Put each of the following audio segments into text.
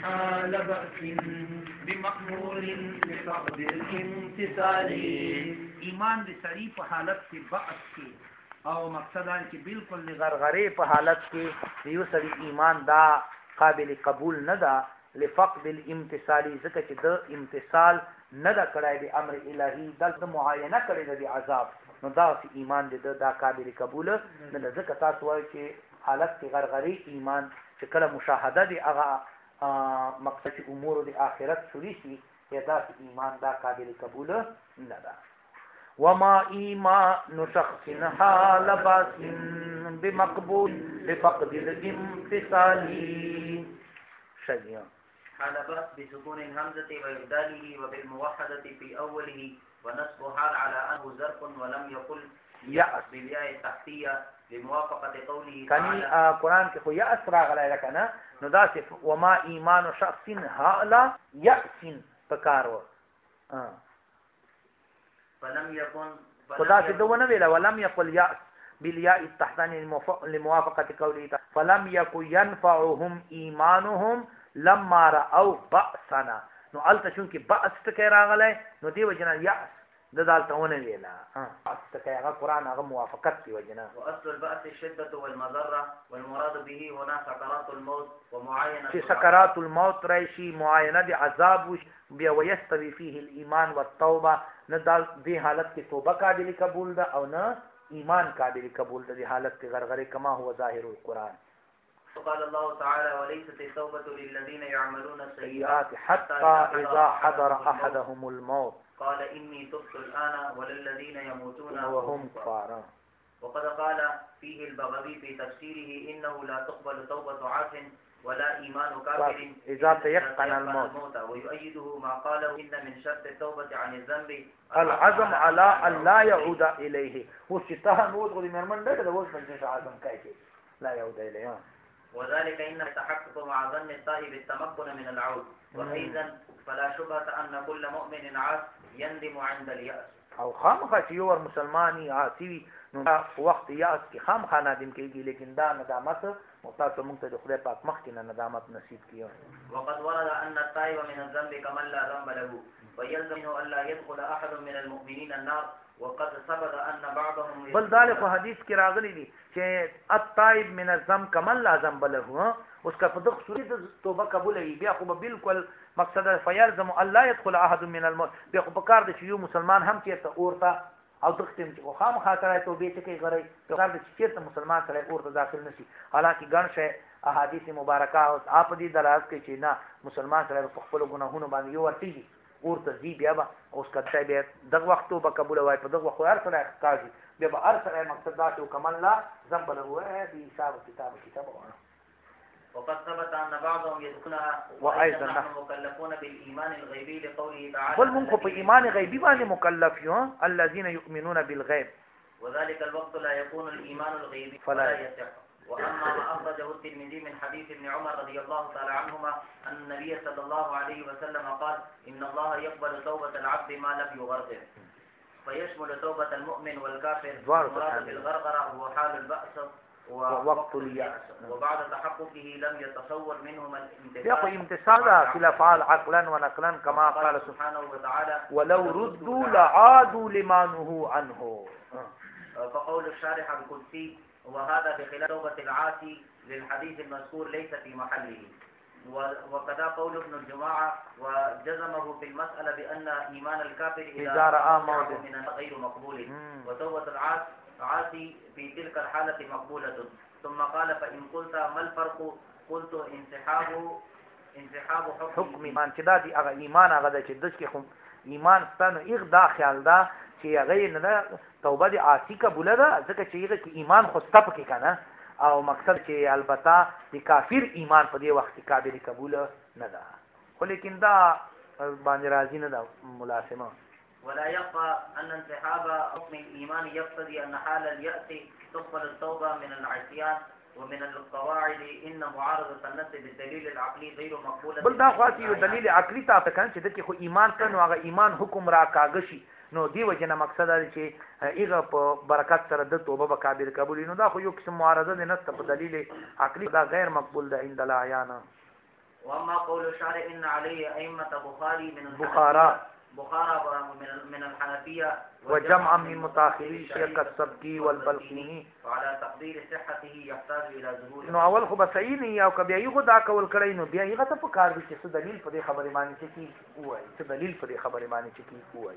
حال بأس بمقبول بفقد الامتثال. ایمان د سړي په حالت کې بأس کې او مقصد دا چې بالکل د غرغرې په حالت کې یو سړي ایمان دا قابل قبول نه ده لفقد الامتثال، ځکه چې د امتثال نه ده کړی د امر الهي، دلته معاینه کړی ده د عذاب، نو دا ایمان د دا قابل قبول نه ده. ځکه تاسو وایئ چې حالت کې غرغرې ایمان چې کله مشاهده دی هغه مقصد امور د آخرت شروع شي، دا ایمان دا قابل قبول نه ده. وما ایمان شخص حال باس بمقبول بفقد الامتثال. شجيع حال باس بسكون الهمزة وإبداله وبالموحدة في أوله ونصب حال على أنه ظرف ولم يقل يأس بالياء التحتية بموافقة قوله تعالى. قرآن کې خو یأس راغلی ده کنه، نو دا چې وما ایمان شخص حال یأس پکارو فلم يكن خدا چې دونه ویله ولم يقل يأس بالياء التحتانية لموافقة قوله تعالى فلم يكن ينفعهم إيمانهم لما رأوا بأسنا. نو الته چونکې بأس ټکی راغلی نو دی وجنه یأس د دالته ونه ویله بأس ټکی هغه قرآن هغه موافقت دی وجنه. وأصل البأس الشدة والمضرة والمراد به هنا سكرات الموت ومعاينة چې سکرات الموت راشي معاینه د عذاب بیا ويستوي فيه الإيمان والتوبة، نه دې حالت کې توبه قابل قبول ده او نه ایمان قابل قبول ده، دې حالت کې غرغره کما هو ظاهر القرآن. قال الله تعالى وليست التوبة للذين يعملون السيئات حتى إذا حضر أحدهم الموت قال إني تبت الآن وللذين يموتون وهم كفار. وقد قال فيه البغوي في تفسيره إنه لا تقبل توبة عاص ولا إيمان كافر إذا تيقن الموت، ويؤيده ما قاله إن من شرط التوبة عن الذنب العزم على أن لا يعود إليه. وشتها نود غدي مرمن ده وش بنجش عزم كايكي لا يعود إليه. وذلك إن يتحقق مع ظن التائب التمكن من العود، وحينئذ فلا شبهة أن كل مؤمن عاص يندم عند اليأس. او خامخا چې یو مسلمانی عاصي نو وخت یأس کې خامخا نادم کېږي، لیکن دا ندامت متاسو موږ ته د خدای پاک مخکې نه ندامت نصیب کیو. وقد ورد أن التائب من الذنب كمن لا ذنب له ويلزمه ألا يدخل أحد من المؤمنين النار، وقد ثبت أن بعضهم بل ذلك حدیث کې راغلی دي چې التائب من الذنب كمن لا ذنب له، اوس کا په دغه صورت توبه قبول وي بیا خو بالکل مقصد فيلزم الله يدخل احد من الموت، بیا خو په کار دي چې یو مسلمان هم چیرته اورته او دختم چې خام خاطر توبه ته کې غړي په کار دي چې چیرته مسلمان سره اورته داخل نشي. حالانکه ګڼ شي احادیث مبارکه او اپ دي دلالت کوي چې نه مسلمان سره په خپل ګناهونو باندې یو ورتي اورته زی بیا به اوس کته بیا دغه وخت توبه قبول وای په دغه وخت هر سره قاضي بیا به هر سره مقصد دا چې کمل لا ذنب له هو به حساب کتاب. وقد ثبت أن بعضهم يدخلها وأيضا نحن مكلفون بالإيمان الغيبي لقوله تعالى بل منكم في إيمان غيبي باندې مكلف یو الذين يؤمنون بالغيب، وذلك الوقت لا يكون الإيمان الغيبي فلا يصح. وأما ما أخرجه الترمذي من حديث ابن عمر رضي الله تعالى عنهما أن النبي صلى الله عليه وسلم قال إن الله يقبل توبة العبد ما لم يغرغر، فيشمل توبة المؤمن والكافر. المراد بالغرغرة هو حال البأس ووقت اليأس، وبعد تحققه لم يتصور منهما الامتثال. يقول امتثال في الأفعال عقلا ونقلا كما قال سبحانه وتعالى ولو ردوا لعادوا لما نهوا عنه. فقول الشارح القدسي وهذا بخلاف توبة العاصي للحديث المذكور ليس في محله. وكذا قول ابن الجماعة وجزمه في المسألة بأن إيمان الكافر إذا رأى موضع من غير مقبول، وتوبة العاصي في تلك الحالة مقبولة. ثم قال فإن قلت ما الفرق؟ قلت انسحاب حكم ایمان چې دا دی هغه ایمان هغه د چې د کې ایمان ستانه یغ دا خیال دا چې هغه نه توبه دي عاصی قبول ده ځکه چې هغه کې ایمان خو ستپ کې کنه او مقصد چې البته د کافر ایمان په دې وخت کې قابل قبول نه ده، خو لیکن دا باندې راځي نه ده ملاسمه. ولا يخفى أن انسحاب حكم الإيمان يقتضي أن حال اليأس تقبل التوبة من العصيان ومن القواعد إن معارضة النفس بالدليل العقلي غير مقبولة. بل دا خاص یو دلیل عقلی تاسو کان چې دغه خو ایمان کنه هغه ایمان حکم را کاږي، نو دی وجنه مقصد دی چې هغه په برکت سره د توبه به قابل قبول، نو دا خو یو قسم معارضه نه ست په دلیل عقلی دا غیر مقبول ده عند العیان. واما قول الشارع ان عليه ائمه بخاري من بخارى من الحنفيه وجمعا من متاخري شیخ السبکی والبلخی وعلى تقدير صحته يحتاج الى ظهور. نو اول خو بصحیح نه یا او بیا یو دا کول کړی نو بیا یغه ته په کار دي چې دلیل په دې خبره باندې چې کی وای چې دلیل په دې خبره باندې چې کی وای.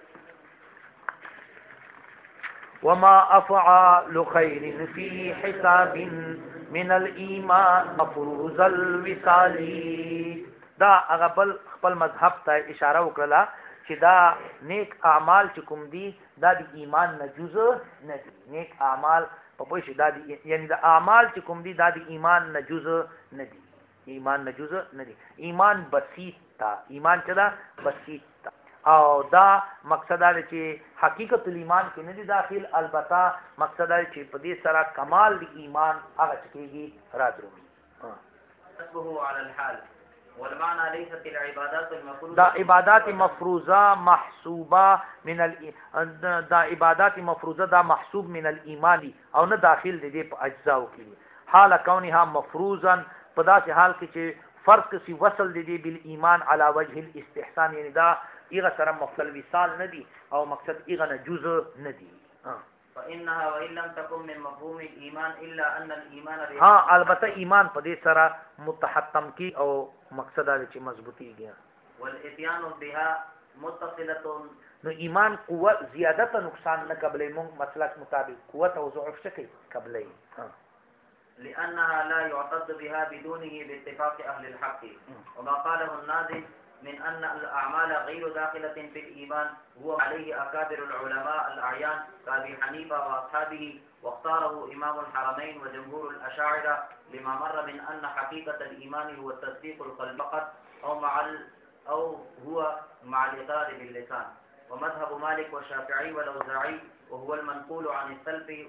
وما افعال خير في حساب من الايمان مفروض الوصال. دا هغه بل خپل مذهب ته اشاره وکړه چې دا نیک اعمال چې کوم دي دا د ایمان نه جزء نه دي. نیک اعمال په پوه شي دا دي، یعنی دا اعمال چې کوم دي دا د ایمان نه جزء نه دي. ایمان نه جزء نه دي. ایمان بسيط تا، ایمان چې دا بسيط تا، او دا مقصد دا چې حقیقت الایمان کې نه دي داخل، البته مقصد دا چې په دې سره کمال د ایمان هغه چکیږي رادرومي. حسبه على الحال والمعنى ليست العبادات المفروضه دا عبادات مفروضه محسوبه من دا عبادات مفروضه دا محسوب من الايمان او نه داخل دي په اجزاو کې، حال كونها مفروضا په داسې حال کې چې فرق سی وصل دي بال ایمان على وجه الاستحسان، یعنی دا ایغه سره مفصل وصال نه دي او مقصد ایغه نه جزء نه دي. فانها وان لم تكن من مفهوم الايمان الا ان الايمان البته ایمان په دې سره متحتم کی او مقصد دا چې مضبوطیږي. والاتيان بها متصله، نو ایمان قوت زیادت نقصان نه قبلې مونږ مسلک مطابق قوت او ضعف شکل قبلې، لانها لا يعتد بها بدونه باتفاق اهل الحق. وما قاله الناظم من أن الأعمال غير داخلة في الإيمان هو عليه أكابر العلماء الأعيان كأبي حنيفة وأصحابه، واختاره إمام الحرمين وجمهور الأشاعرة لما مر من أن حقيقة الإيمان هو التصديق القلب فقط أو هو مع الإقرار باللسان. ومذهب مالك والشافعي والأوزاعي وهو المنقول عن السلف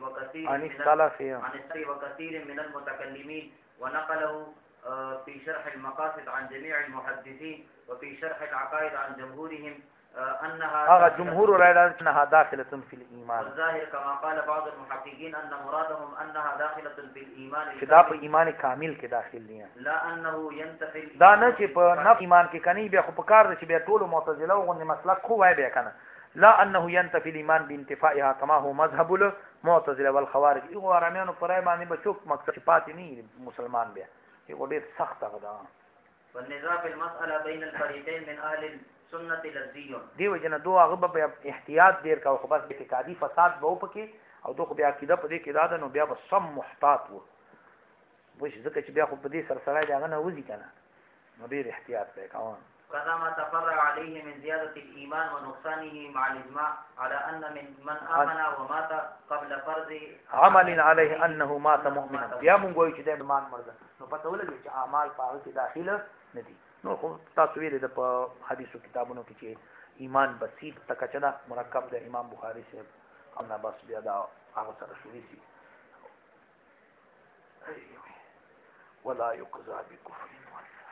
وكثير من المتكلمين، ونقله في شرح المقاصد عن جميع المحدثين، وفي شرح العقائد عن جمهورهم أنها جمهور رأينا أنها داخلة في الإيمان. والظاهر كما قال بعض المحققين أن مرادهم أنها داخلة في الإيمان شداب إيمان كامل کې داخل دي، لا أنه ينتفي دا نه چې په نفس ایمان کې کني بیا خو په کار دي چې بیا ټول معتزله او غو مسلک خو وای بیا کنه، لا أنه ينتفي الإيمان بانتفائها كما هو مذهب المعتزله والخوارج. یو ارامانو پرای باندې بچوک مقصد پاتې نه مسلمان بیا یو ډیر سخت غدا. والنزاع في المسألة بين الفريقين من أهل السنة لذي. دیو جن دوه هغه په احتیاط ډیر کا خو بس اعتقادي فساد به وپکې او دوه بیا عقیده په دې کې دا نو بیا به سم محتاط وو، وش ځکه چې بیا خو په دې سره دا نه وځي کنه، نو ډیر احتیاط وکړه. كذا ما تفرع عليه من زيادة الإيمان ونقصانه مع الإجماع على أن من آمن ومات قبل فرض عمل عليه أنه مات مؤمنا. بیا مونږ وایو چې د ایمان مرده نو پته ولګي چې اعمال په هغه کې داخله نه دي. نو خو تاسو ویل د په حدیثو کتابونو کې چې ایمان بسيط تکچدا مرکب د امام بخاری سے امنا بس بیا دا هغه سره شوې سي ولا يقضى بكفر